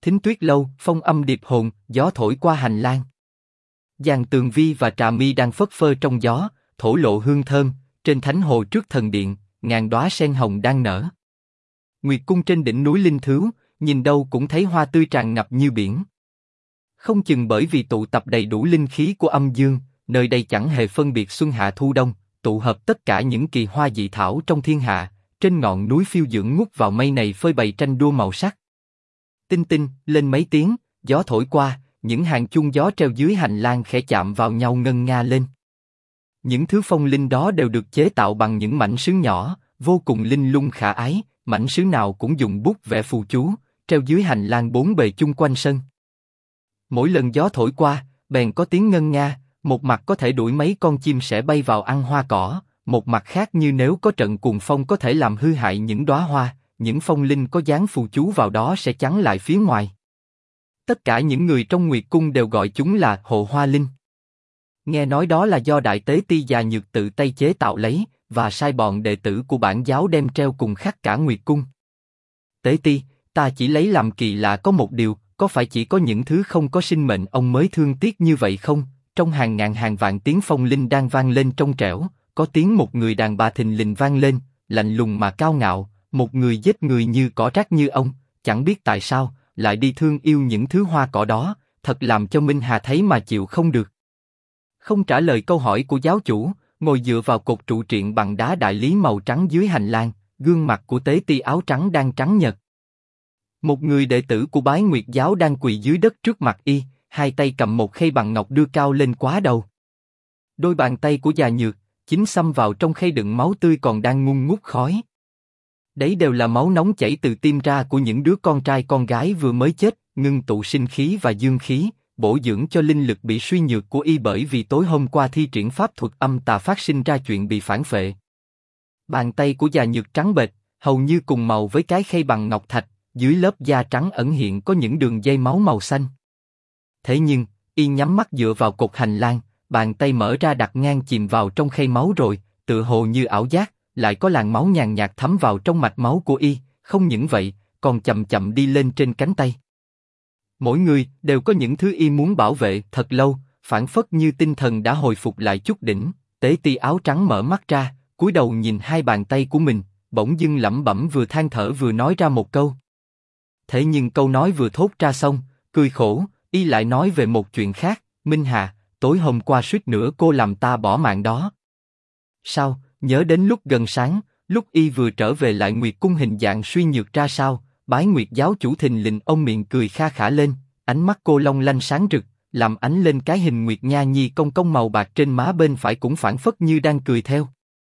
Thính tuyết lâu, phong âm điệp hồn, gió thổi qua hành lang. Giang Tường Vi và Trà Mi đang phất phơ trong gió, thổ lộ hương thơm. Trên thánh hồ trước thần điện, ngàn đóa sen hồng đang nở. Nguyệt cung trên đỉnh núi Linh Thứu, nhìn đâu cũng thấy hoa tươi tràn ngập như biển. Không chừng bởi vì tụ tập đầy đủ linh khí của âm dương, nơi đây chẳng hề phân biệt xuân hạ thu đông, tụ hợp tất cả những kỳ hoa dị thảo trong thiên hạ. Trên ngọn núi phiêu dưỡng ngút vào mây này phơi bày tranh đua màu sắc. Tinh tinh lên mấy tiếng, gió thổi qua, những hàng chuông gió treo dưới hành lang khẽ chạm vào nhau ngân nga lên. Những thứ phong linh đó đều được chế tạo bằng những mảnh sứ nhỏ, vô cùng linh lung khả ái. Mảnh sứ nào cũng dùng bút vẽ phù chú, treo dưới hành lang bốn bề chung quanh sân. Mỗi lần gió thổi qua, bèn có tiếng ngân nga. Một mặt có thể đuổi mấy con chim sẻ bay vào ăn hoa cỏ, một mặt khác như nếu có trận cuồng phong có thể làm hư hại những đóa hoa. Những phong linh có dán phù chú vào đó sẽ chắn lại phía ngoài. Tất cả những người trong Nguyệt cung đều gọi chúng là hộ hoa linh. Nghe nói đó là do Đại Tế Ti Già Nhược tự tay chế tạo lấy, và sai bọn đệ tử của bản giáo đem treo cùng khắp cả Nguyệt cung. Tế Ti, ta chỉ lấy làm kỳ lạ có một điều, có phải chỉ có những thứ không có sinh mệnh ông mới thương tiếc như vậy không? Trong hàng ngàn hàng vạn tiếng phong linh đang vang lên trong trẻo, có tiếng một người đàn bà thình lình vang lên, lạnh lùng mà cao ngạo, một người giết người như cỏ rác như ông, chẳng biết tại sao lại đi thương yêu những thứ hoa cỏ đó, thật làm cho Minh Hà thấy mà chịu không được. Không trả lời câu hỏi của giáo chủ, ngồi dựa vào cột trụ triện bằng đá đại lý màu trắng dưới hành lang, gương mặt của Tế Ti áo trắng đang trắng nhợt. Một người đệ tử của Bái Nguyệt giáo đang quỳ dưới đất trước mặt y, hai tay cầm một khay bằng ngọc đưa cao lên quá đầu. Đôi bàn tay của Già Nhược chính xăm vào trong khay đựng máu tươi còn đang ngùn ngút khói. Đấy đều là máu nóng chảy từ tim ra của những đứa con trai con gái vừa mới chết, ngưng tụ sinh khí và dương khí, bổ dưỡng cho linh lực bị suy nhược của y bởi vì tối hôm qua thi triển pháp thuật âm tà phát sinh ra chuyện bị phản phệ. Bàn tay của Già Nhược trắng bệch, hầu như cùng màu với cái khay bằng ngọc thạch, dưới lớp da trắng ẩn hiện có những đường dây máu màu xanh. Thế nhưng, y nhắm mắt dựa vào cột hành lang, bàn tay mở ra đặt ngang chìm vào trong khay máu rồi, tựa hồ như ảo giác, lại có làn máu nhàn nhạt thấm vào trong mạch máu của y, không những vậy, còn chậm chậm đi lên trên cánh tay. Mỗi người đều có những thứ y muốn bảo vệ thật lâu, phảng phất như tinh thần đã hồi phục lại chút đỉnh. Tế Ti áo trắng mở mắt ra, cúi đầu nhìn hai bàn tay của mình, bỗng dưng lẩm bẩm vừa than thở vừa nói ra một câu. Thế nhưng câu nói vừa thốt ra xong, cười khổ, y lại nói về một chuyện khác. Minh Hà, tối hôm qua suýt nữa cô làm ta bỏ mạng đó. Sao? Nhớ đến lúc gần sáng, lúc y vừa trở về lại Nguyệt cung hình dạng suy nhược ra sao, Bái Nguyệt giáo chủ thình lình ông miệng cười kha khả lên, ánh mắt cô long lanh sáng rực, làm ánh lên cái hình Nguyệt Nha Nhi cong cong màu bạc trên má bên phải cũng phảng phất như đang cười theo.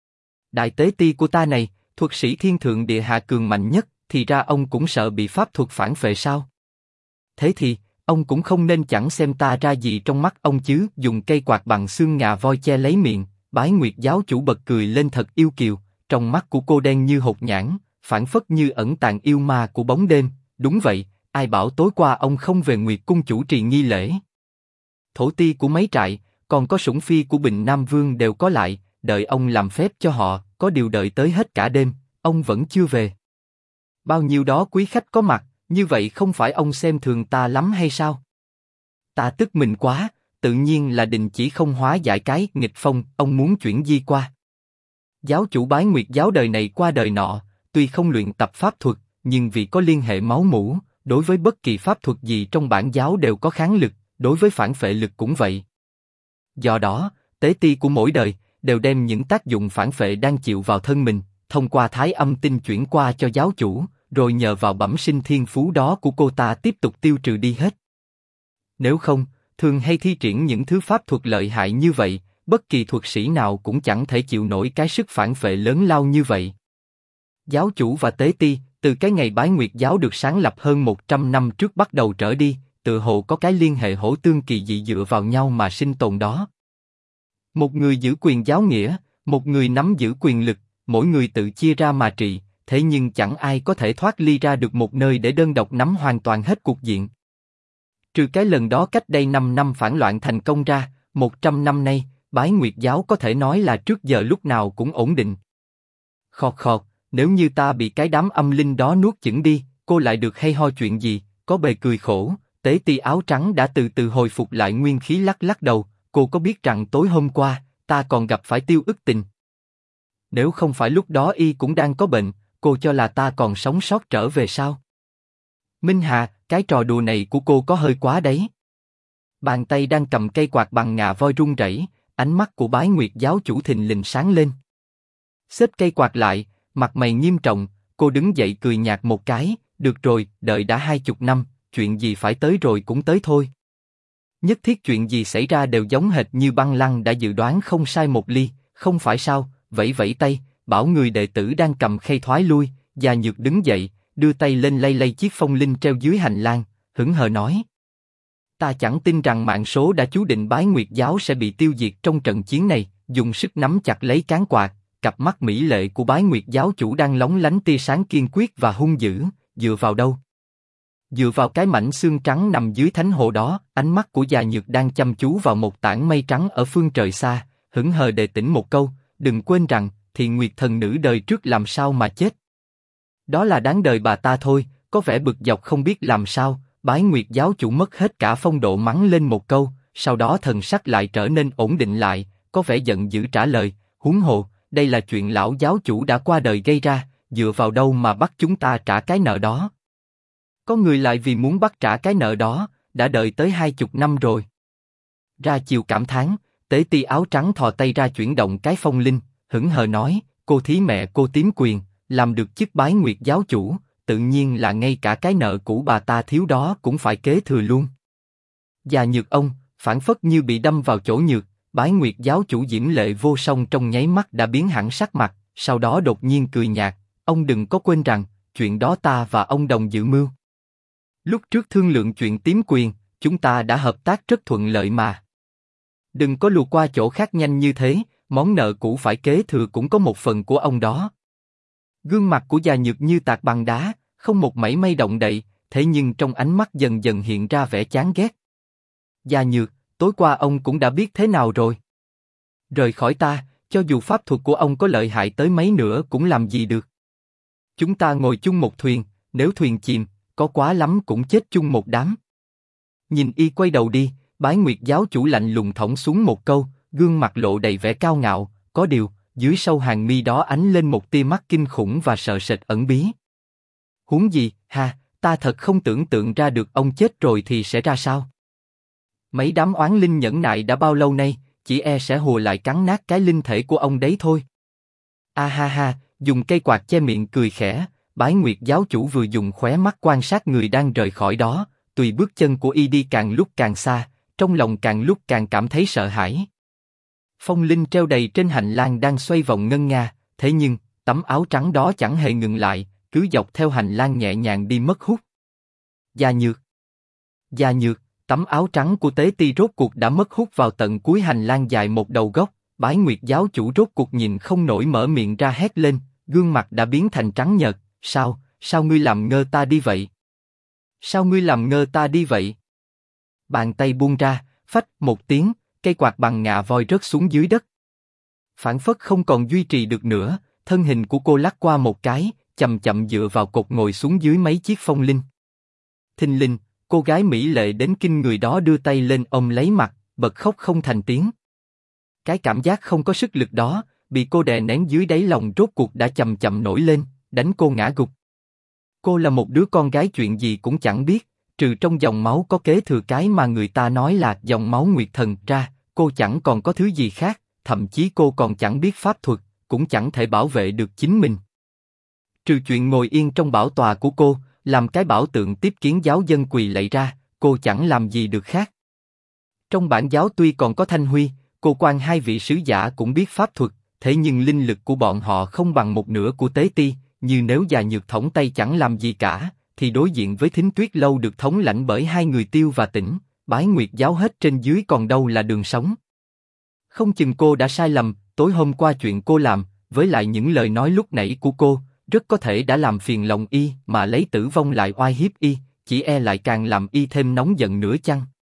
Đại Tế Ti của ta này, thuật sĩ thiên thượng địa hạ cường mạnh nhất, thì ra ông cũng sợ bị pháp thuật phản phệ sao? Thế thì, ông cũng không nên chẳng xem ta ra gì trong mắt ông chứ. Dùng cây quạt bằng xương ngà voi che lấy miệng, Bái Nguyệt giáo chủ bật cười lên thật yêu kiều, trong mắt của cô đen như hột nhãn, phảng phất như ẩn tàng yêu ma của bóng đêm. Đúng vậy, ai bảo tối qua ông không về Nguyệt cung chủ trì nghi lễ? Thổ ti của mấy trại, còn có sủng phi của Bình Nam Vương đều có lại, đợi ông làm phép cho họ, có điều đợi tới hết cả đêm, ông vẫn chưa về. Bao nhiêu đó quý khách có mặt, như vậy không phải ông xem thường ta lắm hay sao? Ta tức mình quá, tự nhiên là đình chỉ không hóa giải cái nghịch phong, ông muốn chuyển di qua. Giáo chủ Bái Nguyệt giáo đời này qua đời nọ, tuy không luyện tập pháp thuật, nhưng vì có liên hệ máu mủ, đối với bất kỳ pháp thuật gì trong bản giáo đều có kháng lực, đối với phản phệ lực cũng vậy. Do đó, tế ti của mỗi đời đều đem những tác dụng phản phệ đang chịu vào thân mình, thông qua thái âm tinh chuyển qua cho giáo chủ, rồi nhờ vào bẩm sinh thiên phú đó của cô ta tiếp tục tiêu trừ đi hết. Nếu không, thường hay thi triển những thứ pháp thuật lợi hại như vậy, bất kỳ thuật sĩ nào cũng chẳng thể chịu nổi cái sức phản phệ lớn lao như vậy. Giáo chủ và tế ti, từ cái ngày Bái Nguyệt giáo được sáng lập hơn 100 năm trước bắt đầu trở đi, tự hồ có cái liên hệ hỗ tương kỳ dị dựa vào nhau mà sinh tồn đó. Một người giữ quyền giáo nghĩa, một người nắm giữ quyền lực, mỗi người tự chia ra mà trị, thế nhưng chẳng ai có thể thoát ly ra được một nơi để đơn độc nắm hoàn toàn hết cục diện. Trừ cái lần đó cách đây 5 năm phản loạn thành công ra, 100 năm nay, Bái Nguyệt giáo có thể nói là trước giờ lúc nào cũng ổn định. Khọt khọt, nếu như ta bị cái đám âm linh đó nuốt chửng đi, cô lại được hay ho chuyện gì? có bề cười khổ. Tế ti áo trắng đã từ từ hồi phục lại nguyên khí, lắc lắc đầu. Cô có biết rằng tối hôm qua ta còn gặp phải Tiêu Ức Tình? Nếu không phải lúc đó y cũng đang có bệnh, cô cho là ta còn sống sót trở về sao? Minh Hà, cái trò đùa này của cô có hơi quá đấy. Bàn tay đang cầm cây quạt bằng ngà voi run rẩy, ánh mắt của Bái Nguyệt giáo chủ thình lình sáng lên. Xếp cây quạt lại, mặt mày nghiêm trọng, cô đứng dậy cười nhạt một cái. Được rồi, đợi đã 20 năm, chuyện gì phải tới rồi cũng tới thôi. Nhất thiết chuyện gì xảy ra đều giống hệt như Băng Lăng đã dự đoán không sai một ly, không phải sao? Vẫy vẫy tay, bảo người đệ tử đang cầm khay thoái lui. Già Nhược đứng dậy, đưa tay lên lay lay chiếc phong linh treo dưới hành lang, hững hờ nói: Ta chẳng tin rằng mạng số đã chú định Bái Nguyệt giáo sẽ bị tiêu diệt trong trận chiến này. Dùng sức nắm chặt lấy cán quạt, cặp mắt mỹ lệ của Bái Nguyệt giáo chủ đang lóng lánh tia sáng kiên quyết và hung dữ. Dựa vào đâu? Dựa vào cái mảnh xương trắng nằm dưới thánh hồ đó. Ánh mắt của Già Nhược đang chăm chú vào một tảng mây trắng ở phương trời xa, hững hờ đề tỉnh một câu: đừng quên rằng Thiền Nguyệt thần nữ đời trước làm sao mà chết. Đó là đáng đời bà ta thôi. Có vẻ bực dọc không biết làm sao. Bái Nguyệt giáo chủ mất hết cả phong độ, mắng lên một câu, sau đó thần sắc lại trở nên ổn định lại, có vẻ giận dữ trả lời: huống hồ, đây là chuyện lão giáo chủ đã qua đời gây ra, dựa vào đâu mà bắt chúng ta trả cái nợ đó? Có người lại vì muốn bắt trả cái nợ đó, đã đợi tới 20 năm rồi. Ra chiều cảm thán, Tế ti áo trắng thò tay ra chuyển động cái phong linh, hững hờ nói: cô thí mẹ cô tím quyền, làm được chức Bái Nguyệt giáo chủ, tự nhiên là ngay cả cái nợ cũ bà ta thiếu đó cũng phải kế thừa luôn. Già Nhược ông, phảng phất như bị đâm vào chỗ nhược. Bái Nguyệt giáo chủ diễm lệ vô song trong nháy mắt đã biến hẳn sắc mặt, sau đó đột nhiên cười nhạt: ông đừng có quên rằng, chuyện đó ta và ông đồng dự mưu. Lúc trước thương lượng chuyện tím quyền, chúng ta đã hợp tác rất thuận lợi mà. Đừng có lùa qua chỗ khác nhanh như thế, món nợ cũ phải kế thừa cũng có một phần của ông đó. Gương mặt của Già Nhược như tạc bằng đá, không một mảy may động đậy, thế nhưng trong ánh mắt dần dần hiện ra vẻ chán ghét. Già Nhược, tối qua ông cũng đã biết thế nào rồi. Rời khỏi ta, cho dù pháp thuật của ông có lợi hại tới mấy nữa cũng làm gì được. Chúng ta ngồi chung một thuyền, nếu thuyền chìm, có quá lắm cũng chết chung một đám. Nhìn y quay đầu đi, Bái Nguyệt giáo chủ lạnh lùng thõng xuống một câu, gương mặt lộ đầy vẻ cao ngạo, có điều, dưới sâu hàng mi đó ánh lên một tia mắt kinh khủng và sợ sệt ẩn bí. Huống gì, ha, ta thật không tưởng tượng ra được ông chết rồi thì sẽ ra sao. Mấy đám oán linh nhẫn nại đã bao lâu nay, chỉ e sẽ hùa lại cắn nát cái linh thể của ông đấy thôi. A ha ha, dùng cây quạt che miệng cười khẽ, Bái Nguyệt giáo chủ vừa dùng khóe mắt quan sát người đang rời khỏi đó, tùy bước chân của y đi càng lúc càng xa, trong lòng càng lúc càng cảm thấy sợ hãi. Phong linh treo đầy trên hành lang đang xoay vòng ngân nga, thế nhưng tấm áo trắng đó chẳng hề ngừng lại, cứ dọc theo hành lang nhẹ nhàng đi mất hút. Già Nhược, Già Nhược, tấm áo trắng của Tế Ti rốt cuộc đã mất hút vào tận cuối hành lang dài một đầu góc. Bái Nguyệt giáo chủ rốt cuộc nhìn không nổi mở miệng ra hét lên, gương mặt đã biến thành trắng nhợt. Sao ngươi làm ngơ ta đi vậy? Sao ngươi làm ngơ ta đi vậy? Bàn tay buông ra, phách một tiếng, cây quạt bằng ngà voi rớt xuống dưới đất. Phảng phất không còn duy trì được nữa, thân hình của cô lắc qua một cái, chậm chậm dựa vào cột ngồi xuống dưới mấy chiếc phong linh. Thình lình, cô gái mỹ lệ đến kinh người đó đưa tay lên ôm lấy mặt, bật khóc không thành tiếng. Cái cảm giác không có sức lực đó, bị cô đè nén dưới đáy lòng rốt cuộc đã chậm chậm nổi lên, đánh cô ngã gục. Cô là một đứa con gái chuyện gì cũng chẳng biết, trừ trong dòng máu có kế thừa cái mà người ta nói là dòng máu Nguyệt Thần ra, cô chẳng còn có thứ gì khác, thậm chí cô còn chẳng biết pháp thuật, cũng chẳng thể bảo vệ được chính mình. Trừ chuyện ngồi yên trong bảo tòa của cô, làm cái bảo tượng tiếp kiến giáo dân quỳ lạy ra, cô chẳng làm gì được khác. Trong bản giáo tuy còn có Thanh Huy, cô quan hai vị sứ giả cũng biết pháp thuật, thế nhưng linh lực của bọn họ không bằng một nửa của Tế Ti, như nếu Già Nhược thõng tay chẳng làm gì cả, thì đối diện với Thính Tuyết lâu được thống lãnh bởi hai người Tiêu và Tĩnh, Bái Nguyệt giáo hết trên dưới còn đâu là đường sống. Không chừng cô đã sai lầm, tối hôm qua chuyện cô làm, với lại những lời nói lúc nãy của cô, rất có thể đã làm phiền lòng y mà lấy tử vong lại oai hiếp y, chỉ e lại càng làm y thêm nóng giận nữa chăng.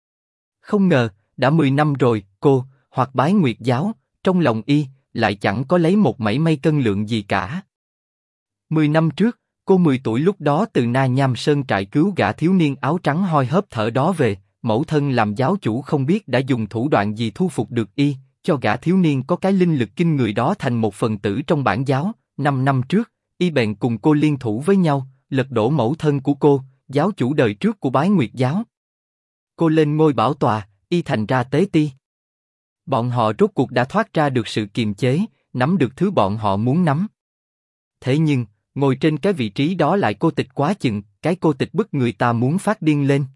Không ngờ, đã 10 năm rồi, cô, hoặc Bái Nguyệt giáo, trong lòng y, lại chẳng có lấy một mảy may cân lượng gì cả. 10 năm trước, Cô 10 tuổi lúc đó từ Na Nham Sơn trại cứu gã thiếu niên áo trắng hoi hớp thở đó về, mẫu thân làm giáo chủ không biết đã dùng thủ đoạn gì thu phục được y, cho gã thiếu niên có cái linh lực kinh người đó thành một phần tử trong bản giáo. 5 năm trước, y bèn cùng cô liên thủ với nhau, lật đổ mẫu thân của cô, giáo chủ đời trước của Bái Nguyệt giáo. Cô lên ngôi bảo tòa, y thành ra tế ti. Bọn họ rốt cuộc đã thoát ra được sự kiềm chế, nắm được thứ bọn họ muốn nắm. Thế nhưng, ngồi trên cái vị trí đó lại cô tịch quá chừng, cái cô tịch bức người ta muốn phát điên lên.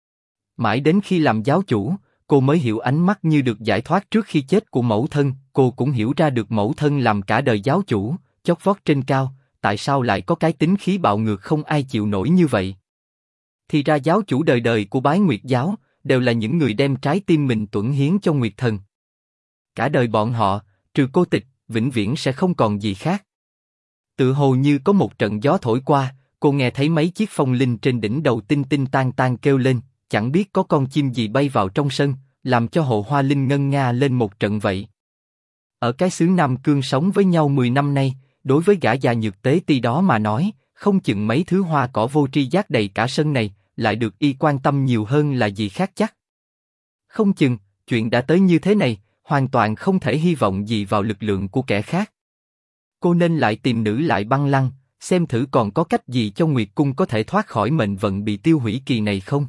Mãi đến khi làm giáo chủ, cô mới hiểu ánh mắt như được giải thoát trước khi chết của mẫu thân, cô cũng hiểu ra được mẫu thân làm cả đời giáo chủ, chót vót trên cao, tại sao lại có cái tính khí bạo ngược không ai chịu nổi như vậy. Thì ra giáo chủ đời đời của Bái Nguyệt giáo, đều là những người đem trái tim mình tuẫn hiến cho Nguyệt thần. Cả đời bọn họ, trừ cô tịch, vĩnh viễn sẽ không còn gì khác. Tự hồ như có một trận gió thổi qua, cô nghe thấy mấy chiếc phong linh trên đỉnh đầu tinh tinh tan tan kêu lên, chẳng biết có con chim gì bay vào trong sân, làm cho hồ hoa linh ngân nga lên một trận vậy. Ở cái xứ Nam Cương sống với nhau 10 năm nay, đối với gã già nhược tế ti đó mà nói, không chừng mấy thứ hoa cỏ vô tri giác đầy cả sân này, lại được y quan tâm nhiều hơn là gì khác chắc. Không chừng, chuyện đã tới như thế này, hoàn toàn không thể hy vọng gì vào lực lượng của kẻ khác. Cô nên lại tìm nữ lại băng lăng, xem thử còn có cách gì cho Nguyệt Cung có thể thoát khỏi mệnh vận bị tiêu hủy kỳ này không.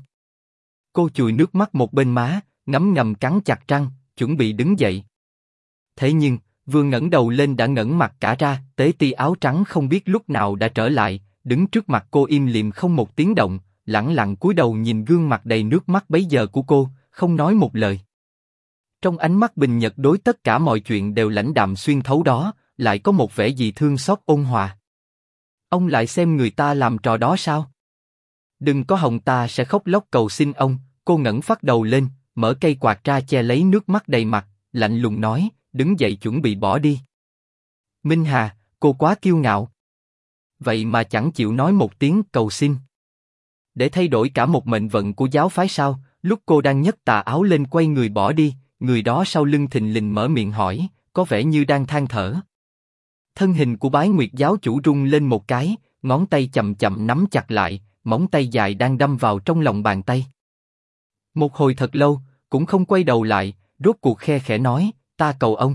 Cô chùi nước mắt một bên má, ngấm ngầm cắn chặt răng, chuẩn bị đứng dậy. Thế nhưng, vừa ngẩng đầu lên đã ngẩng mặt cả ra, tế ti áo trắng không biết lúc nào đã trở lại, đứng trước mặt cô im lìm không một tiếng động, lẳng lặng cúi đầu nhìn gương mặt đầy nước mắt bấy giờ của cô, không nói một lời. Trong ánh mắt bình nhật đối tất cả mọi chuyện đều lãnh đạm xuyên thấu đó, lại có một vẻ gì thương xót ôn hòa. Ông lại xem người ta làm trò đó sao? Đừng có hòng ta sẽ khóc lóc cầu xin ông. Cô ngẩng phát đầu lên, mở cây quạt ra che lấy nước mắt đầy mặt, lạnh lùng nói, đứng dậy chuẩn bị bỏ đi. Minh Hà, cô quá kiêu ngạo. Vậy mà chẳng chịu nói một tiếng cầu xin. Để thay đổi cả một mệnh vận của giáo phái sao? Lúc cô đang nhấc tà áo lên quay người bỏ đi, người đó sau lưng thình lình mở miệng hỏi, có vẻ như đang than thở. Thân hình của Bái Nguyệt giáo chủ rung lên một cái, ngón tay chậm chậm nắm chặt lại, móng tay dài đang đâm vào trong lòng bàn tay. Một hồi thật lâu, cũng không quay đầu lại, rốt cuộc khe khẽ nói, ta cầu ông.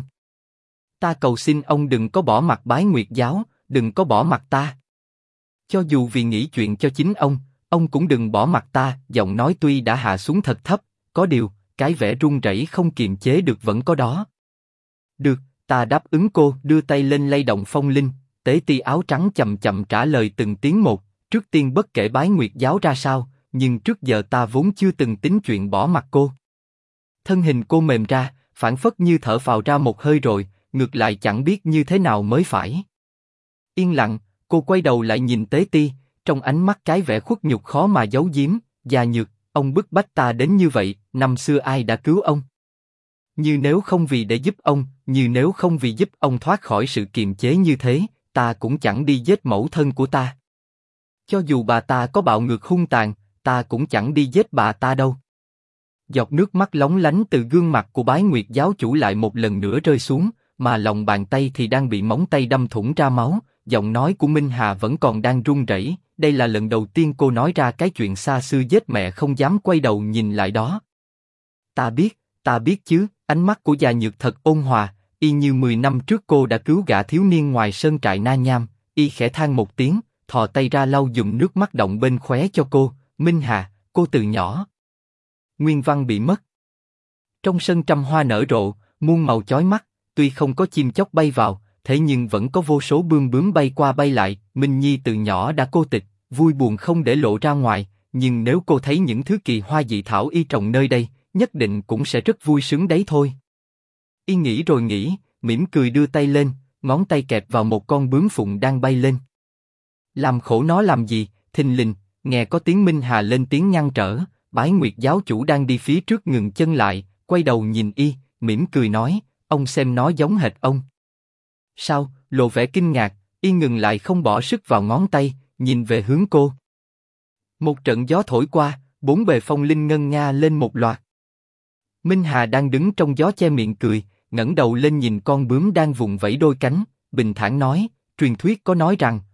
Ta cầu xin ông đừng có bỏ mặc Bái Nguyệt giáo, đừng có bỏ mặc ta. Cho dù vì nghĩ chuyện cho chính ông cũng đừng bỏ mặc ta. Giọng nói tuy đã hạ xuống thật thấp, có điều, cái vẻ run rẩy không kiềm chế được vẫn có đó. Được, ta đáp ứng cô. Đưa tay lên lay động phong linh, tế ti áo trắng chậm chậm trả lời từng tiếng một. Trước tiên bất kể Bái Nguyệt giáo ra sao, nhưng trước giờ ta vốn chưa từng tính chuyện bỏ mặc cô. Thân hình cô mềm ra, phảng phất như thở phào ra một hơi rồi, ngược lại chẳng biết như thế nào mới phải. Yên lặng, cô quay đầu lại nhìn tế ti, trong ánh mắt cái vẻ khuất nhục khó mà giấu giếm. Già nhược, ông bức bách ta đến như vậy, năm xưa ai đã cứu ông? Như nếu không vì để giúp ông, như nếu không vì giúp ông thoát khỏi sự kiềm chế như thế, ta cũng chẳng đi giết mẫu thân của ta. Cho dù bà ta có bạo ngược hung tàn, ta cũng chẳng đi giết bà ta đâu. Giọt nước mắt lóng lánh từ gương mặt của Bái Nguyệt giáo chủ lại một lần nữa rơi xuống, mà lòng bàn tay thì đang bị móng tay đâm thủng ra máu. Giọng nói của Minh Hà vẫn còn đang run rẩy. Đây là lần đầu tiên cô nói ra cái chuyện xa xưa giết mẹ không dám quay đầu nhìn lại đó. Ta biết chứ. Ánh mắt của già nhược thật ôn hòa, y như 10 năm trước cô đã cứu gã thiếu niên ngoài sơn trại Na Nham. Y khẽ than một tiếng, thò tay ra lau dùng nước mắt đọng bên khóe cho cô. Minh Hà, cô từ nhỏ nguyên văn bị mất. Trong sân trăm hoa nở rộ, muôn màu chói mắt, tuy không có chim chóc bay vào, thế nhưng vẫn có vô số bươm bướm bay qua bay lại. Minh Nhi từ nhỏ đã cô tịch, vui buồn không để lộ ra ngoài, nhưng nếu cô thấy những thứ kỳ hoa dị thảo y trồng nơi đây, nhất định cũng sẽ rất vui sướng đấy thôi. Y nghĩ rồi nghĩ, mỉm cười đưa tay lên, ngón tay kẹp vào một con bướm phụng đang bay lên. Làm khổ nó làm gì? Thình lình, nghe có tiếng Minh Hà lên tiếng ngăn trở. Bái Nguyệt giáo chủ đang đi phía trước ngừng chân lại, quay đầu nhìn y, mỉm cười nói, ông xem nó giống hệt ông. Sao? Lộ vẻ kinh ngạc, y ngừng lại không bỏ sức vào ngón tay, nhìn về hướng cô. Một trận gió thổi qua, bốn bề phong linh ngân nga lên một loạt. Minh Hà đang đứng trong gió che miệng cười, ngẩng đầu lên nhìn con bướm đang vùng vẫy đôi cánh, bình thản nói, truyền thuyết có nói rằng,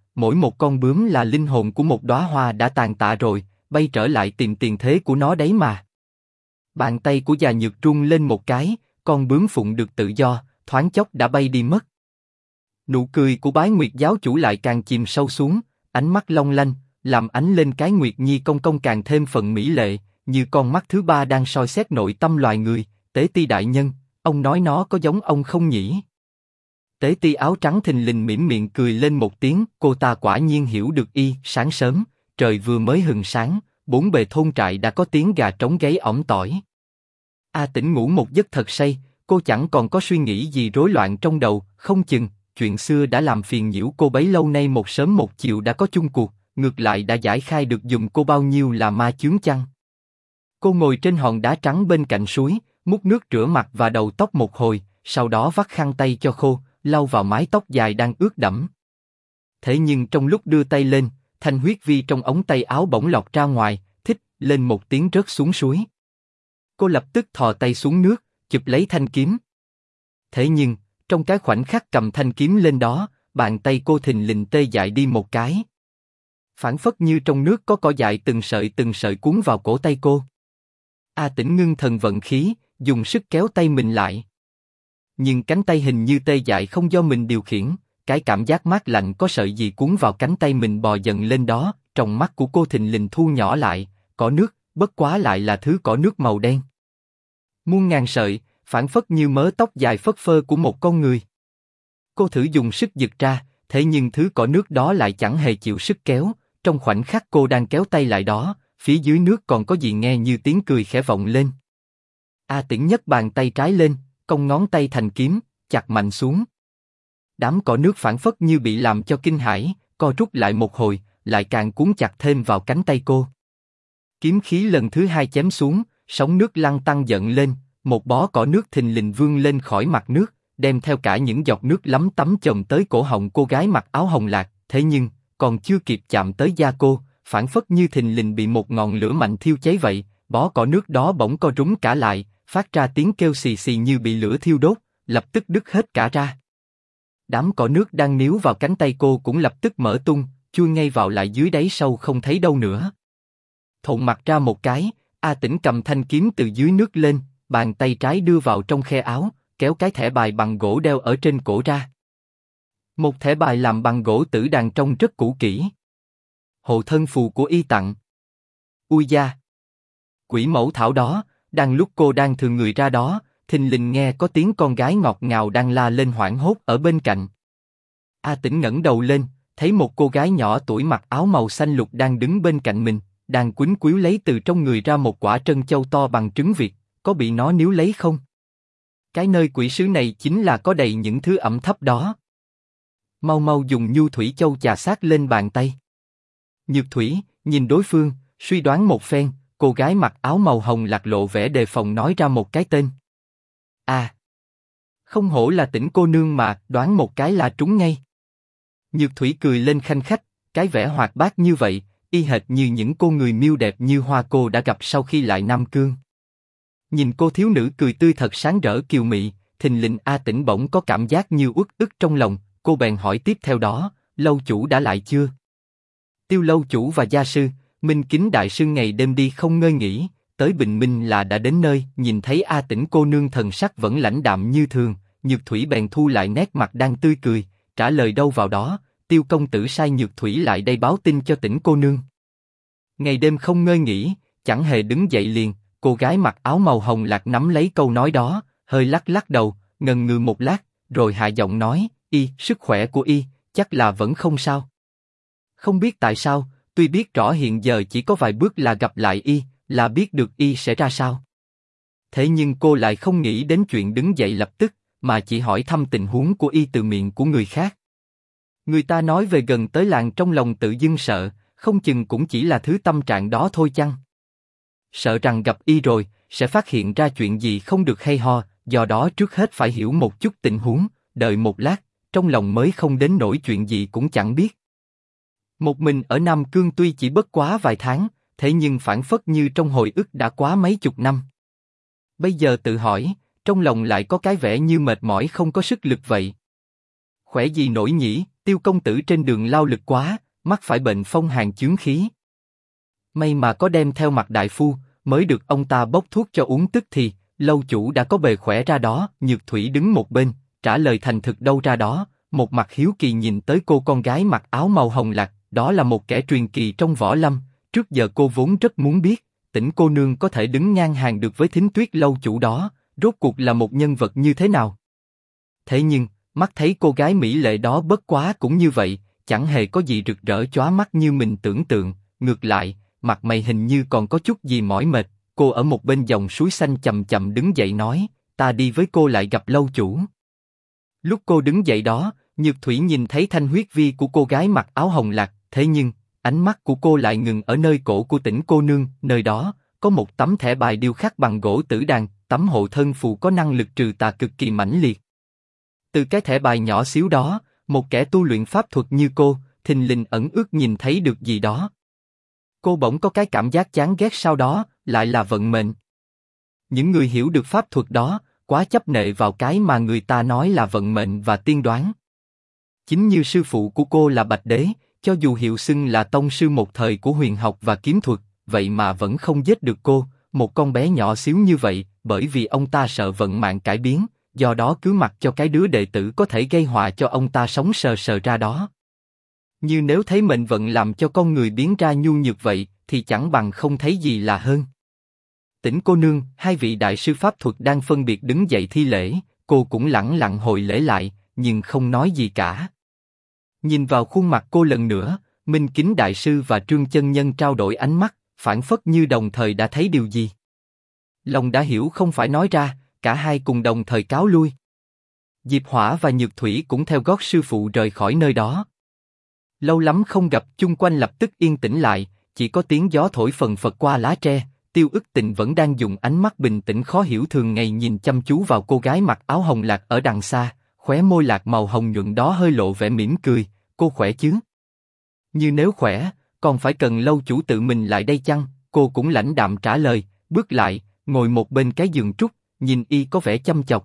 mỗi một con bướm là linh hồn của một đóa hoa đã tàn tạ rồi, bay trở lại tìm tiền thế của nó đấy mà. Bàn tay của già Nhược rung lên một cái, con bướm phụng được tự do, thoáng chốc đã bay đi mất. Nụ cười của Bái Nguyệt giáo chủ lại càng chìm sâu xuống, ánh mắt long lanh, làm ánh lên cái Nguyệt Nhi công công càng thêm phần mỹ lệ, như con mắt thứ ba đang soi xét nội tâm loài người. Tế Ti đại nhân, ông nói nó có giống ông không nhỉ? Tế Ti áo trắng thình lình mỉm miệng cười lên một tiếng, cô ta quả nhiên hiểu được y. Sáng sớm, trời vừa mới hừng sáng, bốn bề thôn trại đã có tiếng gà trống gáy ỏm tỏi. A Tĩnh ngủ một giấc thật say, cô chẳng còn có suy nghĩ gì rối loạn trong đầu, không chừng chuyện xưa đã làm phiền nhiễu cô bấy lâu nay một sớm một chiều đã có chung cuộc, ngược lại đã giải khai được dùm cô bao nhiêu là ma chướng chăng. Cô ngồi trên hòn đá trắng bên cạnh suối, múc nước rửa mặt và đầu tóc một hồi, sau đó vắt khăn tay cho khô, lau vào mái tóc dài đang ướt đẫm. Thế nhưng trong lúc đưa tay lên, thanh huyết vi trong ống tay áo bỗng lọt ra ngoài, thích lên một tiếng rớt xuống suối. Cô lập tức thò tay xuống nước, chụp lấy thanh kiếm. Thế nhưng, trong cái khoảnh khắc cầm thanh kiếm lên đó, bàn tay cô thình lình tê dại đi một cái. Phảng phất như trong nước có cỏ dại từng sợi cuốn vào cổ tay cô. A Tĩnh ngưng thần vận khí, dùng sức kéo tay mình lại. Nhưng cánh tay hình như tê dại không do mình điều khiển, cái cảm giác mát lạnh có sợi gì cuốn vào cánh tay mình bò dần lên đó, trong mắt của cô thình lình thu nhỏ lại, cỏ nước, bất quá lại là thứ cỏ nước màu đen. Muôn ngàn sợi, phảng phất như mớ tóc dài phất phơ của một con người. Cô thử dùng sức giật ra, thế nhưng thứ cỏ nước đó lại chẳng hề chịu sức kéo, trong khoảnh khắc cô đang kéo tay lại đó, phía dưới nước còn có gì nghe như tiếng cười khẽ vọng lên. A Tĩnh nhấc bàn tay trái lên, cong ngón tay thành kiếm, chặt mạnh xuống. Đám cỏ nước phảng phất như bị làm cho kinh hãi, co rút lại một hồi, lại càng cuốn chặt thêm vào cánh tay cô. Kiếm khí lần thứ hai chém xuống, sóng nước lăn tăn giận lên, một bó cỏ nước thình lình vươn lên khỏi mặt nước, đem theo cả những giọt nước lấm tấm chồm tới cổ họng cô gái mặc áo hồng lạc. Thế nhưng còn chưa kịp chạm tới da cô, phảng phất như thình lình bị một ngọn lửa mạnh thiêu cháy vậy, bó cỏ nước đó bỗng co rúm cả lại, phát ra tiếng kêu xì xì như bị lửa thiêu đốt, lập tức đứt hết cả ra. Đám cỏ nước đang níu vào cánh tay cô cũng lập tức mở tung, chui ngay vào lại dưới đáy sâu không thấy đâu nữa. Thộn mặt ra một cái, A Tĩnh cầm thanh kiếm từ dưới nước lên, bàn tay trái đưa vào trong khe áo, kéo cái thẻ bài bằng gỗ đeo ở trên cổ ra. Một thẻ bài làm bằng gỗ tử đàn trông rất cũ kỹ. Hộ thân phù của y tặng. Ui da! Quỷ mẫu thảo đó, đang lúc cô đang thừa người ra đó, thình lình nghe có tiếng con gái ngọt ngào đang la lên hoảng hốt ở bên cạnh. A Tĩnh ngẩng đầu lên, thấy một cô gái nhỏ tuổi mặc áo màu xanh lục đang đứng bên cạnh mình, đang quýnh quýu lấy từ trong người ra một quả trân châu to bằng trứng vịt, có bị nó níu lấy không? Cái nơi quỷ sứ này chính là có đầy những thứ ẩm thấp đó. Mau mau dùng nhu thủy châu chà sát lên bàn tay. Nhược Thủy nhìn đối phương, suy đoán một phen, cô gái mặc áo màu hồng lạc lộ vẻ đề phòng nói ra một cái tên. À, không hổ là Tĩnh cô nương mà, đoán một cái là trúng ngay. Nhược Thủy cười lên khanh khách, cái vẻ hoạt bát như vậy, y hệt như những cô người miêu đẹp như hoa cô đã gặp sau khi lại Nam Cương. Nhìn cô thiếu nữ cười tươi thật sáng rỡ kiều mị, thình lình A Tĩnh bỗng có cảm giác như uất ức trong lòng, cô bèn hỏi tiếp theo đó, lâu chủ đã lại chưa? Tiêu lâu chủ và gia sư, Minh Kính đại sư ngày đêm đi không ngơi nghỉ, tới bình minh là đã đến nơi. Nhìn thấy A Tĩnh cô nương thần sắc vẫn lãnh đạm như thường, Nhược Thủy bèn thu lại nét mặt đang tươi cười, trả lời đâu vào đó, Tiêu công tử sai Nhược Thủy lại đây báo tin cho Tĩnh cô nương. Ngày đêm không ngơi nghỉ, chẳng hề đứng dậy liền. Cô gái mặc áo màu hồng lạc nắm lấy câu nói đó, hơi lắc lắc đầu, ngần ngừ một lát, rồi hạ giọng nói, sức khỏe của y, chắc là vẫn không sao. Không biết tại sao, tuy biết rõ hiện giờ chỉ có vài bước là gặp lại y, là biết được y sẽ ra sao. Thế nhưng cô lại không nghĩ đến chuyện đứng dậy lập tức, mà chỉ hỏi thăm tình huống của y từ miệng của người khác. Người ta nói về gần tới làng trong lòng tự dưng sợ, không chừng cũng chỉ là thứ tâm trạng đó thôi chăng? Sợ rằng gặp y rồi, sẽ phát hiện ra chuyện gì không được hay ho, do đó trước hết phải hiểu một chút tình huống, đợi một lát, trong lòng mới không đến nỗi chuyện gì cũng chẳng biết. Một mình ở Nam Cương tuy chỉ bất quá vài tháng, thế nhưng phảng phất như trong hồi ức đã quá mấy chục năm. Bây giờ tự hỏi, trong lòng lại có cái vẻ như mệt mỏi không có sức lực vậy. Khỏe gì nổi nhỉ, Tiêu công tử trên đường lao lực quá, mắc phải bệnh phong hàn chướng khí. May mà có đem theo Mạc đại phu, mới được ông ta bốc thuốc cho uống tức thì, lâu chủ đã có bề khỏe ra đó. Nhược Thủy đứng một bên, trả lời thành thực đâu ra đó, một mặt hiếu kỳ nhìn tới cô con gái mặc áo màu hồng lạc, đó là một kẻ truyền kỳ trong võ lâm. Trước giờ cô vốn rất muốn biết, Tĩnh cô nương có thể đứng ngang hàng được với Thính Tuyết lâu chủ đó, rốt cuộc là một nhân vật như thế nào. Thế nhưng, mắt thấy cô gái mỹ lệ đó bất quá cũng như vậy, chẳng hề có gì rực rỡ chóa mắt như mình tưởng tượng, ngược lại, mặt mày hình như còn có chút gì mỏi mệt. Cô ở một bên dòng suối xanh chậm chậm đứng dậy nói, ta đi với cô lại gặp lâu chủ. Lúc cô đứng dậy đó, Nhược Thủy nhìn thấy thanh huyết vi của cô gái mặc áo hồng lạc, thế nhưng, ánh mắt của cô lại ngừng ở nơi cổ của Tĩnh cô nương, nơi đó, có một tấm thẻ bài điêu khắc bằng gỗ tử đàn, tấm hộ thân phù có năng lực trừ tà cực kỳ mãnh liệt. Từ cái thẻ bài nhỏ xíu đó, một kẻ tu luyện pháp thuật như cô, thình lình ẩn ước nhìn thấy được gì đó. Cô bỗng có cái cảm giác chán ghét, sau đó, lại là vận mệnh. Những người hiểu được pháp thuật đó, quá chấp nệ vào cái mà người ta nói là vận mệnh và tiên đoán. Chính như sư phụ của cô là Bạch Đế, cho dù hiệu xưng là tông sư một thời của huyền học và kiếm thuật, vậy mà vẫn không giết được cô, một con bé nhỏ xíu như vậy, bởi vì ông ta sợ vận mạng cải biến, do đó cứ mặc cho cái đứa đệ tử có thể gây họa cho ông ta sống sờ sờ ra đó. Như nếu thấy mệnh vận làm cho con người biến ra nhu nhược vậy, thì chẳng bằng không thấy gì là hơn. Tĩnh cô nương, hai vị đại sư pháp thuật đang phân biệt đứng dậy thi lễ, cô cũng lẳng lặng hồi lễ lại, nhưng không nói gì cả. Nhìn vào khuôn mặt cô lần nữa, Minh Kính đại sư và Trương chân nhân trao đổi ánh mắt, phảng phất như đồng thời đã thấy điều gì. Lòng đã hiểu không phải nói ra, cả hai cùng đồng thời cáo lui. Diệp Hỏa và Nhược Thủy cũng theo gót sư phụ rời khỏi nơi đó. Lâu lắm không gặp, chung quanh lập tức yên tĩnh lại, chỉ có tiếng gió thổi phần phật qua lá tre. Tiêu Ức Tình vẫn đang dùng ánh mắt bình tĩnh khó hiểu thường ngày nhìn chăm chú vào cô gái mặc áo hồng lạc ở đằng xa, khóe môi lạc màu hồng nhuận đó hơi lộ vẻ mỉm cười. Cô khỏe chứ? Như nếu khỏe, còn phải cần lâu chủ tự mình lại đây chăng? Cô cũng lãnh đạm trả lời, bước lại, ngồi một bên cái giường trúc, nhìn y có vẻ chăm chọc.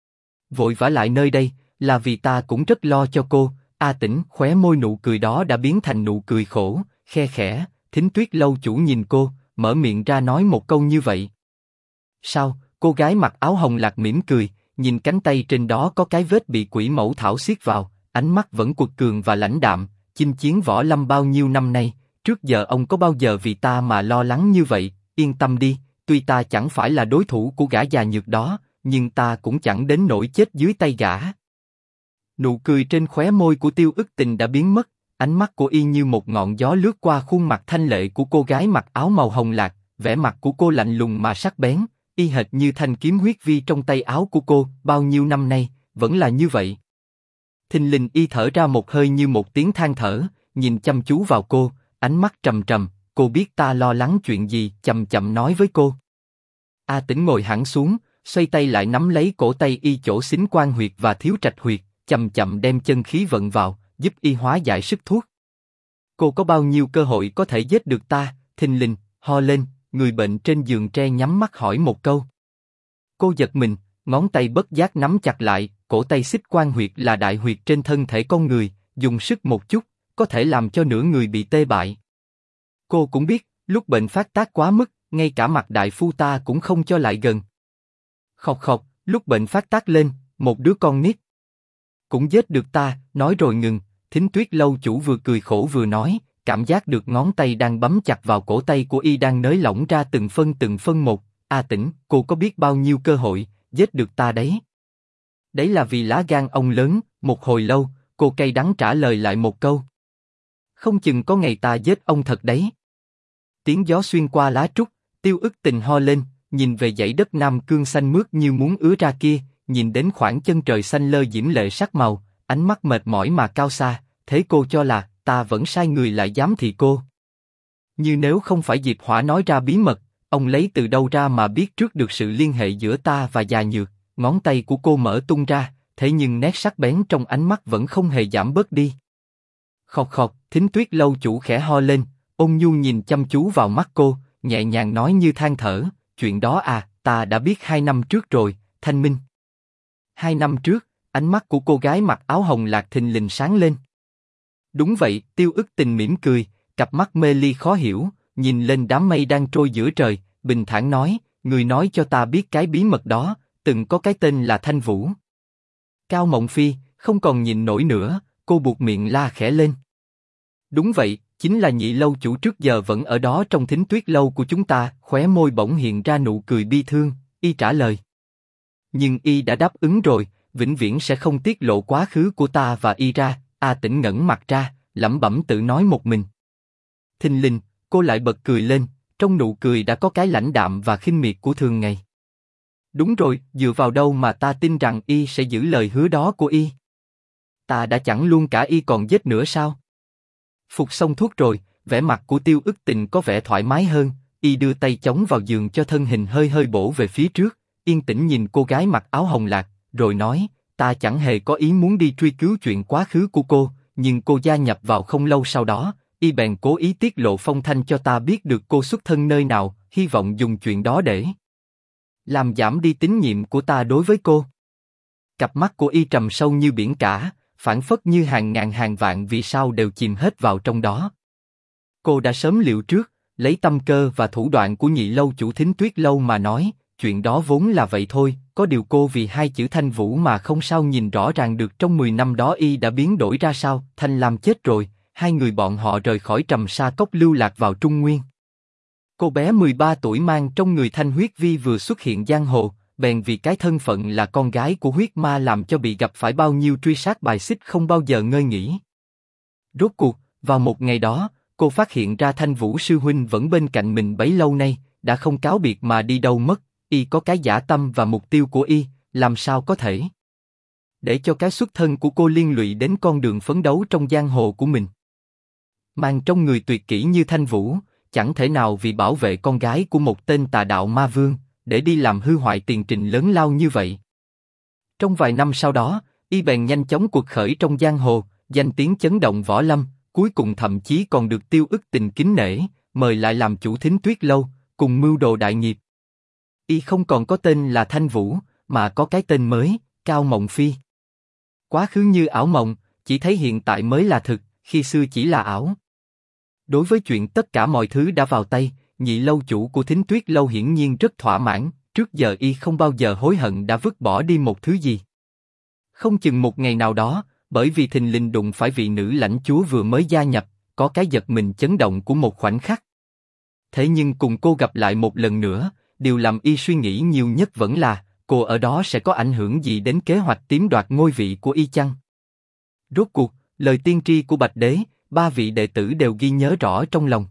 Vội vã lại nơi đây, là vì ta cũng rất lo cho cô. A Tĩnh, khóe môi nụ cười đó đã biến thành nụ cười khổ, khe khẽ. Thính Tuyết lâu chủ nhìn cô, mở miệng ra nói một câu như vậy. Sao? Cô gái mặc áo hồng lạc mỉm cười, nhìn cánh tay trên đó có cái vết bị quỷ mẫu thảo xiết vào, ánh mắt vẫn cuột cường và lãnh đạm. Chinh chiến võ lâm bao nhiêu năm nay, trước giờ ông có bao giờ vì ta mà lo lắng như vậy? Yên tâm đi, tuy ta chẳng phải là đối thủ của gã già nhược đó, nhưng ta cũng chẳng đến nỗi chết dưới tay gã. Nụ cười trên khóe môi của Tiêu Ức Tình đã biến mất, ánh mắt của y như một ngọn gió lướt qua khuôn mặt thanh lệ của cô gái mặc áo màu hồng lạc, vẻ mặt của cô lạnh lùng mà sắc bén, y hệt như thanh kiếm huyết vi trong tay áo của cô, bao nhiêu năm nay, vẫn là như vậy. Thình lình y thở ra một hơi như một tiếng than thở, nhìn chăm chú vào cô, ánh mắt trầm trầm. Cô biết ta lo lắng chuyện gì? Chậm chậm nói với cô. A Tĩnh ngồi hẳn xuống, xoay tay lại nắm lấy cổ tay y chỗ xính quan huyệt và thiếu trạch huyệt, chậm chậm đem chân khí vận vào, giúp y hóa giải sức thuốc. Cô có bao nhiêu cơ hội có thể giết được ta? Thình lình, ho lên, người bệnh trên giường tre nhắm mắt hỏi một câu. Cô giật mình, ngón tay bất giác nắm chặt lại, cổ tay xích quan huyệt là đại huyệt trên thân thể con người, dùng sức một chút, có thể làm cho nửa người bị tê bại. Cô cũng biết, lúc bệnh phát tác quá mức, ngay cả Mạc đại phu ta cũng không cho lại gần. Khọc khọc, lúc bệnh phát tác lên, một đứa con nít cũng giết được ta, nói rồi ngừng. Thính Tuyết lâu chủ vừa cười khổ vừa nói, cảm giác được ngón tay đang bấm chặt vào cổ tay của y đang nới lỏng ra từng phân một. A Tĩnh, cô có biết bao nhiêu cơ hội giết được ta đấy? Đấy là vì lá gan ông lớn. Một hồi lâu, cô cay đắng trả lời lại một câu. Không chừng có ngày ta giết ông thật đấy. Tiếng gió xuyên qua lá trúc, Tiêu Ức Tình ho lên, nhìn về dãy đất Nam Cương xanh mướt như muốn ứa ra kia, nhìn đến khoảng chân trời xanh lơ diễm lệ sắc màu, ánh mắt mệt mỏi mà cao xa. Thế cô cho là ta vẫn sai người lại giám thị cô? Như nếu không phải Diệp Hỏa nói ra bí mật, ông lấy từ đâu ra mà biết trước được sự liên hệ giữa ta và già nhược? Ngón tay của cô mở tung ra, thế nhưng nét sắc bén trong ánh mắt vẫn không hề giảm bớt đi. Khọc khọc, Thính Tuyết lâu chủ khẽ ho lên, ôn nhu nhìn chăm chú vào mắt cô, nhẹ nhàng nói như than thở, chuyện đó à, ta đã biết 2 năm trước rồi, Thanh Minh. 2 năm trước, ánh mắt của cô gái mặc áo hồng lạc thình lình sáng lên. Đúng vậy, Tiêu Ức Tình mỉm cười, cặp mắt mê ly khó hiểu, nhìn lên đám mây đang trôi giữa trời, bình thản nói, người nói cho ta biết cái bí mật đó, từng có cái tên là Thanh Vũ. Cao Mộng Phi, không còn nhìn nổi nữa, cô buột miệng la khẽ lên. Đúng vậy, chính là Nhị lâu chủ trước giờ vẫn ở đó trong Thính Tuyết lâu của chúng ta, khóe môi bỗng hiện ra nụ cười bi thương, y trả lời. Nhưng y đã đáp ứng rồi, vĩnh viễn sẽ không tiết lộ quá khứ của ta và y ra. A Tĩnh ngẩng mặt ra, lẩm bẩm tự nói một mình. Thình lình, cô lại bật cười lên, trong nụ cười đã có cái lãnh đạm và khinh miệt của thường ngày. Đúng rồi, dựa vào đâu mà ta tin rằng y sẽ giữ lời hứa đó của y? Ta đã chẳng luôn cả y còn giết nữa sao? Phục xong thuốc rồi, vẻ mặt của Tiêu Ức Tình có vẻ thoải mái hơn, y đưa tay chống vào giường cho thân hình hơi hơi bổ về phía trước, yên tĩnh nhìn cô gái mặc áo hồng lạc, rồi nói, ta chẳng hề có ý muốn đi truy cứu chuyện quá khứ của cô, nhưng cô gia nhập vào không lâu sau đó, y bèn cố ý tiết lộ phong thanh cho ta biết được cô xuất thân nơi nào, hy vọng dùng chuyện đó để làm giảm đi tín nhiệm của ta đối với cô. Cặp mắt của y trầm sâu như biển cả, phảng phất như hàng ngàn hàng vạn vì sao đều chìm hết vào trong đó. Cô đã sớm liệu trước, lấy tâm cơ và thủ đoạn của Nhị lâu chủ Thính Tuyết lâu mà nói, chuyện đó vốn là vậy thôi, có điều cô vì hai chữ Thanh Vũ mà không sao nhìn rõ ràng được trong 10 năm đó y đã biến đổi ra sao. Thanh Lam chết rồi, hai người bọn họ rời khỏi Trầm Sa Cốc lưu lạc vào Trung Nguyên. Cô bé 13 tuổi mang trong người Thanh Huyết Vi vừa xuất hiện giang hồ, bèn vì cái thân phận là con gái của huyết ma làm cho bị gặp phải bao nhiêu truy sát bài xích không bao giờ ngơi nghỉ. Rốt cuộc, vào một ngày đó, cô phát hiện ra Thanh Vũ sư huynh vẫn bên cạnh mình bấy lâu nay, đã không cáo biệt mà đi đâu mất. Y có cái dã tâm và mục tiêu của y, làm sao có thể để cho cái xuất thân của cô liên lụy đến con đường phấn đấu trong giang hồ của mình. Mang trong người tuyệt kỹ như Thanh Vũ, chẳng thể nào vì bảo vệ con gái của một tên tà đạo ma vương, để đi làm hư hoại tiền trình lớn lao như vậy. Trong vài năm sau đó, y bèn nhanh chóng cuộc khởi trong giang hồ, danh tiếng chấn động võ lâm, cuối cùng thậm chí còn được Tiêu Ức Tình kính nể, mời lại làm chủ Thính Tuyết lâu, cùng mưu đồ đại nghiệp. Y không còn có tên là Thanh Vũ, mà có cái tên mới, Cao Mộng Phi. Quá khứ như ảo mộng, chỉ thấy hiện tại mới là thực, khi xưa chỉ là ảo. Đối với chuyện tất cả mọi thứ đã vào tay, Nhị lâu chủ của Thính Tuyết lâu hiển nhiên rất thỏa mãn, trước giờ y không bao giờ hối hận đã vứt bỏ đi một thứ gì. Không chừng một ngày nào đó, bởi vì thình lình đụng phải vị nữ lãnh chúa vừa mới gia nhập, có cái giật mình chấn động của một khoảnh khắc. Thế nhưng cùng cô gặp lại một lần nữa, điều làm y suy nghĩ nhiều nhất vẫn là, cô ở đó sẽ có ảnh hưởng gì đến kế hoạch chiếm đoạt ngôi vị của y chăng? Rốt cuộc, lời tiên tri của Bạch Đế, ba vị đệ tử đều ghi nhớ rõ trong lòng.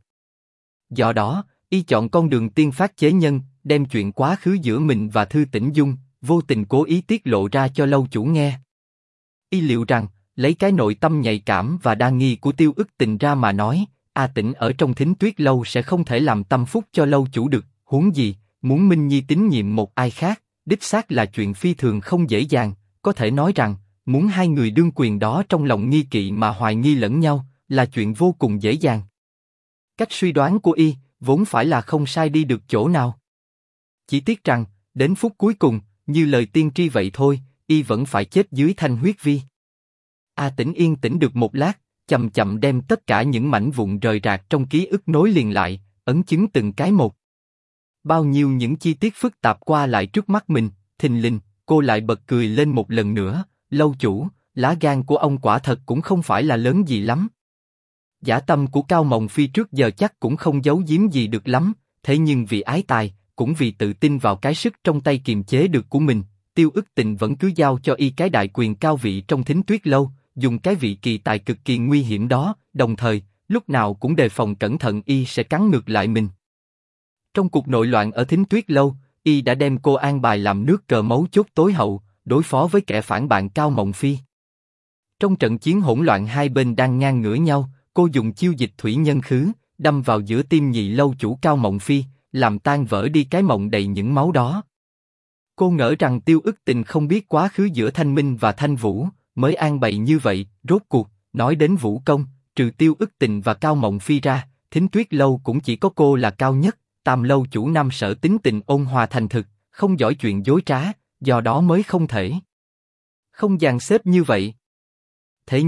Do đó, y chọn con đường tiên phát chế nhân, đem chuyện quá khứ giữa mình và Thư Tĩnh Dung, vô tình cố ý tiết lộ ra cho lâu chủ nghe. Y liệu rằng, lấy cái nội tâm nhạy cảm và đa nghi của Tiêu Ức Tình ra mà nói, A Tĩnh ở trong Thính Tuyết lâu sẽ không thể làm tâm phúc cho lâu chủ được, huống gì, muốn Minh Nhi tín nhiệm một ai khác, đích xác là chuyện phi thường không dễ dàng, có thể nói rằng, muốn hai người đương quyền đó trong lòng nghi kỵ mà hoài nghi lẫn nhau, là chuyện vô cùng dễ dàng. Cách suy đoán của y, vốn phải là không sai đi được chỗ nào. Chỉ tiếc rằng, đến phút cuối cùng, như lời tiên tri vậy thôi, y vẫn phải chết dưới Thanh Huyết Vi. A Tĩnh yên tĩnh được một lát, chậm chậm đem tất cả những mảnh vụn rời rạc trong ký ức nối liền lại, ấn chứng từng cái một. Bao nhiêu những chi tiết phức tạp qua lại trước mắt mình, thình lình, cô lại bật cười lên một lần nữa, lâu chủ, lá gan của ông quả thật cũng không phải là lớn gì lắm. Dã tâm của Cao Mộng Phi trước giờ chắc cũng không giấu giếm gì được lắm, thế nhưng vì ái tài, cũng vì tự tin vào cái sức trong tay kiềm chế được của mình, Tiêu Ức Tình vẫn cứ giao cho y cái đại quyền cao vị trong Thính Tuyết lâu, dùng cái vị kỳ tài cực kỳ nguy hiểm đó, đồng thời, lúc nào cũng đề phòng cẩn thận y sẽ cắn ngược lại mình. Trong cuộc nội loạn ở Thính Tuyết lâu, y đã đem cô an bài làm nước cờ mấu chốt tối hậu, đối phó với kẻ phản bạn Cao Mộng Phi. Trong trận chiến hỗn loạn hai bên đang ngang ngửa nhau, cô dùng chiêu dịch thủy nhân khứ, đâm vào giữa tim Nhị lâu chủ Cao Mộng Phi, làm tan vỡ đi cái mộng đầy những máu đó. Cô ngỡ rằng Tiêu Ức Tình không biết quá khứ giữa Thanh Minh và Thanh Vũ, mới an bày như vậy. Rốt cuộc, nói đến vũ công, trừ Tiêu Ức Tình và Cao Mộng Phi ra, Thính Tuyết lâu cũng chỉ có cô là cao nhất. Tam lâu chủ Nam Sở tính tình ôn hòa thành thực, không giỏi chuyện dối trá, do đó mới không thể không dàn xếp như vậy. Thế nhưng,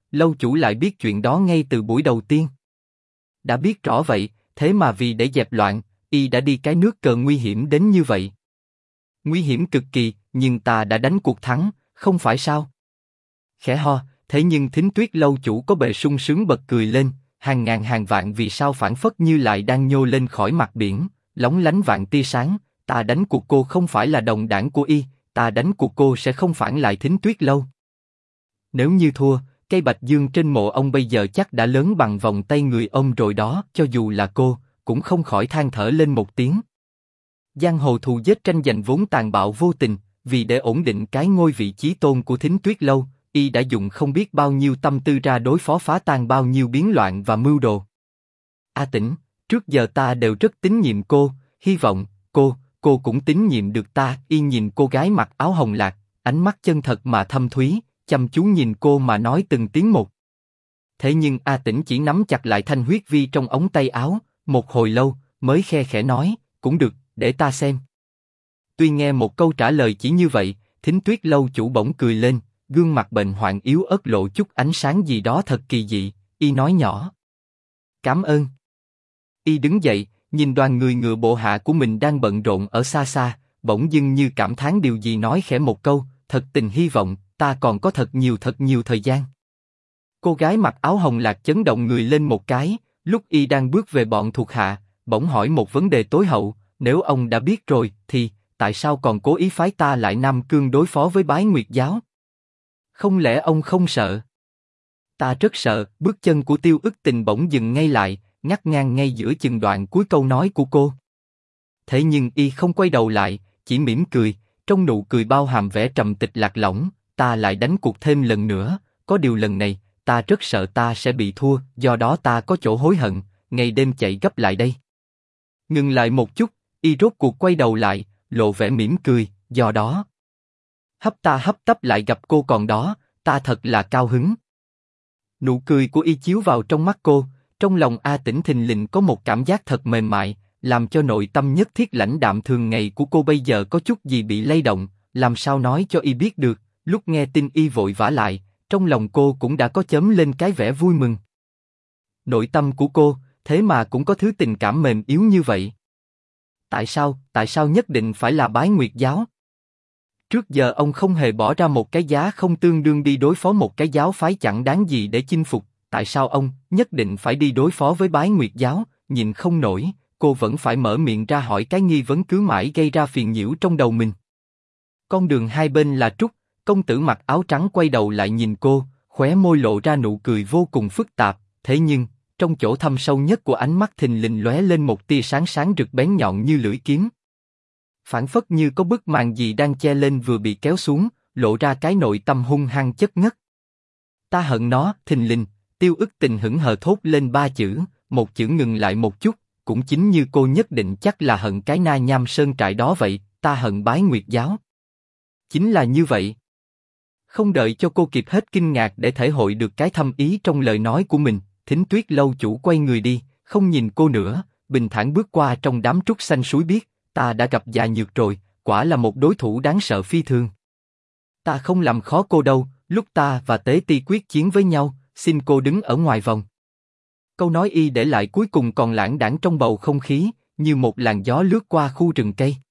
lâu chủ lại biết chuyện đó ngay từ buổi đầu tiên. Đã biết rõ vậy, thế mà vì để dẹp loạn, y đã đi cái nước cờ nguy hiểm đến như vậy. Nguy hiểm cực kỳ, nhưng ta đã đánh cuộc thắng, không phải sao? Khẽ ho, thế nhưng Thính Tuyết lâu chủ có bề sung sướng bật cười lên, hàng ngàn hàng vạn vì sao phản phất như lại đang nhô lên khỏi mặt biển, lóng lánh vạn tia sáng. Ta đánh cuộc cô không phải là đồng đảng của y, ta đánh cuộc cô sẽ không phản lại Thính Tuyết lâu. Nếu như thua, cây bạch dương trên mộ ông bây giờ chắc đã lớn bằng vòng tay người ông rồi đó. Cho dù là cô, cũng không khỏi than thở lên một tiếng. Giang hồ thù giết tranh giành vốn tàn bạo vô tình, vì để ổn định cái ngôi vị chí tôn của Thính Tuyết lâu, y đã dùng không biết bao nhiêu tâm tư ra đối phó phá tan bao nhiêu biến loạn và mưu đồ. A Tĩnh, trước giờ ta đều rất tín nhiệm cô, hy vọng cô cũng tín nhiệm được ta. Y nhìn cô gái mặc áo hồng lạc, ánh mắt chân thật mà thâm thúy, chăm chú nhìn cô mà nói từng tiếng một. Thế nhưng A Tĩnh chỉ nắm chặt lại thanh huyết vi trong ống tay áo, một hồi lâu mới khe khẽ nói, cũng được, để ta xem. Tuy nghe một câu trả lời chỉ như vậy, Thính Tuyết lâu chủ bỗng cười lên, gương mặt bệnh hoạn yếu ớt lộ chút ánh sáng gì đó thật kỳ dị. Y nói nhỏ, cảm ơn. Y đứng dậy, nhìn đoàn người ngựa bộ hạ của mình đang bận rộn ở xa xa, bỗng dưng như cảm thán điều gì nói khẽ một câu, thật tình hy vọng ta còn có thật nhiều thời gian. Cô gái mặc áo hồng lạc chấn động người lên một cái, lúc y đang bước về bọn thuộc hạ, bỗng hỏi một vấn đề tối hậu, nếu ông đã biết rồi, thì tại sao còn cố ý phái ta lại Nam Cương đối phó với Bái Nguyệt giáo? Không lẽ ông không sợ? Ta rất sợ. Bước chân của Tiêu Ức Tình bỗng dừng ngay lại, ngắt ngang ngay giữa chừng đoạn cuối câu nói của cô. Thế nhưng y không quay đầu lại, chỉ mỉm cười, trong nụ cười bao hàm vẻ trầm tịch lạc lõng. Ta lại đánh cuộc thêm lần nữa, có điều lần này ta rất sợ ta sẽ bị thua, do đó ta có chỗ hối hận, ngày đêm chạy gấp lại đây. Ngừng lại một chút, y rốt cuộc quay đầu lại, lộ vẻ mỉm cười, do đó hấp tấp lại gặp cô còn đó, ta thật là cao hứng. Nụ cười của y chiếu vào trong mắt cô, trong lòng A Tĩnh thình lình có một cảm giác thật mềm mại, làm cho nội tâm nhất thiết lãnh đạm thường ngày của cô bây giờ có chút gì bị lay động, làm sao nói cho y biết được. Lúc nghe tin y vội vã lại, trong lòng cô cũng đã có chớm lên cái vẻ vui mừng. Nội tâm của cô, thế mà cũng có thứ tình cảm mềm yếu như vậy. Tại sao nhất định phải là Bái Nguyệt giáo? Trước giờ ông không hề bỏ ra một cái giá không tương đương đi đối phó một cái giáo phái chẳng đáng gì để chinh phục, tại sao ông nhất định phải đi đối phó với Bái Nguyệt giáo? Nhìn không nổi, cô vẫn phải mở miệng ra hỏi cái nghi vấn cứ mãi gây ra phiền nhiễu trong đầu mình. Con đường hai bên là trúc, công tử mặc áo trắng quay đầu lại nhìn cô, khóe môi lộ ra nụ cười vô cùng phức tạp, thế nhưng trong chỗ thâm sâu nhất của ánh mắt thình lình lóe lên một tia sáng sáng rực bén nhọn như lưỡi kiếm. Phảng phất như có bức màn gì đang che lên vừa bị kéo xuống, lộ ra cái nội tâm hung hăng chất ngất. Ta hận nó. Thình lình, Tiêu Ức Tình hững hờ thốt lên ba chữ, một chữ ngừng lại một chút, cũng chính như cô nhất định chắc là hận cái Na Nham Sơn trại đó vậy, ta hận Bái Nguyệt giáo. Chính là như vậy. Không đợi cho cô kịp hết kinh ngạc để thể hội được cái thâm ý trong lời nói của mình, Thính Tuyết lâu chủ quay người đi, không nhìn cô nữa, bình thản bước qua trong đám trúc xanh suối biếc. Ta đã gặp Dạ Nhược rồi, quả là một đối thủ đáng sợ phi thường. Ta không làm khó cô đâu, lúc ta và Tế Ti quyết chiến với nhau, xin cô đứng ở ngoài vòng. Câu nói y để lại cuối cùng còn lãng đãng trong bầu không khí, như một làn gió lướt qua khu rừng cây.